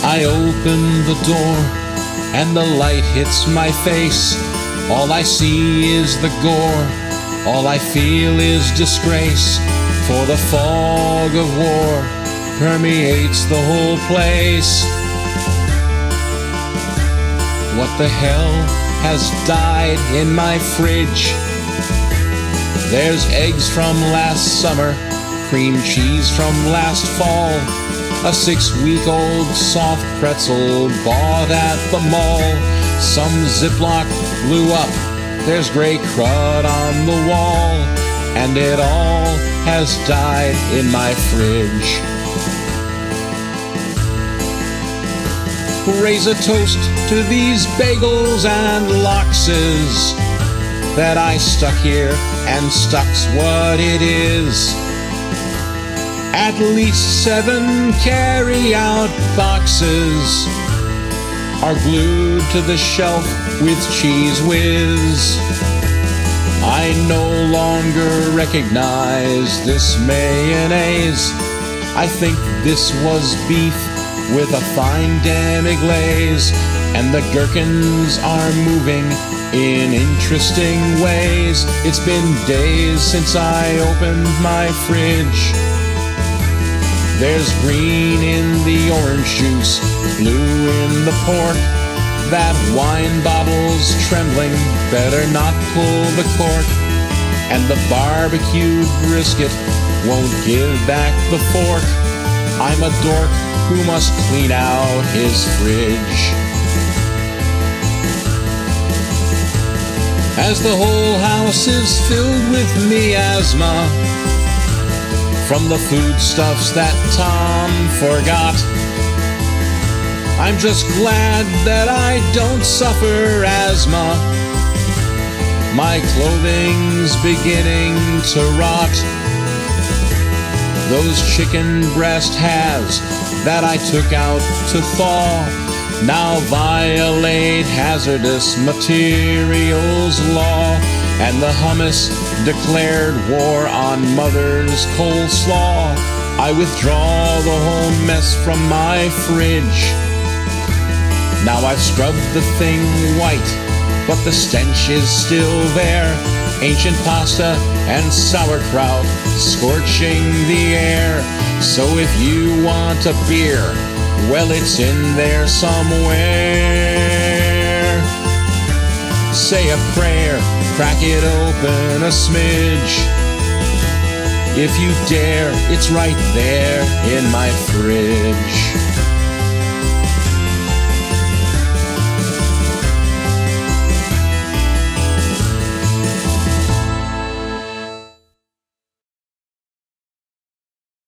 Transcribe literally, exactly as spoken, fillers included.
I open the door and the light hits my face. All I see is the gore, all I feel is disgrace. For the fog of war permeates the whole place. What the hell has died in my fridge? There's eggs from last summer, cream cheese from last fall, a six-week-old soft pretzel bought at the mall. Some Ziploc blew up, there's gray crud on the wall, and it all has died in my fridge. Raise a toast to these bagels and loxes that I stuck here, and stuck's what it is. At least seven carry-out boxes are glued to the shelf with Cheese Whiz. I no longer recognize this mayonnaise. I think this was beef with a fine demi-glaze, and the gherkins are moving in interesting ways. It's been days since I opened my fridge. There's green in the orange juice, blue in the pork. That wine bottle's trembling, better not pull the cork. And the barbecue brisket won't give back the fork. I'm a dork who must clean out his fridge. As the whole house is filled with miasma from the foodstuffs that Tom forgot, I'm just glad that I don't suffer asthma. My clothing's beginning to rot. Those chicken breast halves that I took out to thaw now violate hazardous materials law, and the hummus declared war on mother's coleslaw. I withdraw the whole mess from my fridge. Now I've scrubbed the thing white, but the stench is still there. Ancient pasta and sauerkraut scorching the air. So if you want a beer, well, it's in there somewhere. Say a prayer, crack it open a smidge. If you dare, it's right there in my fridge.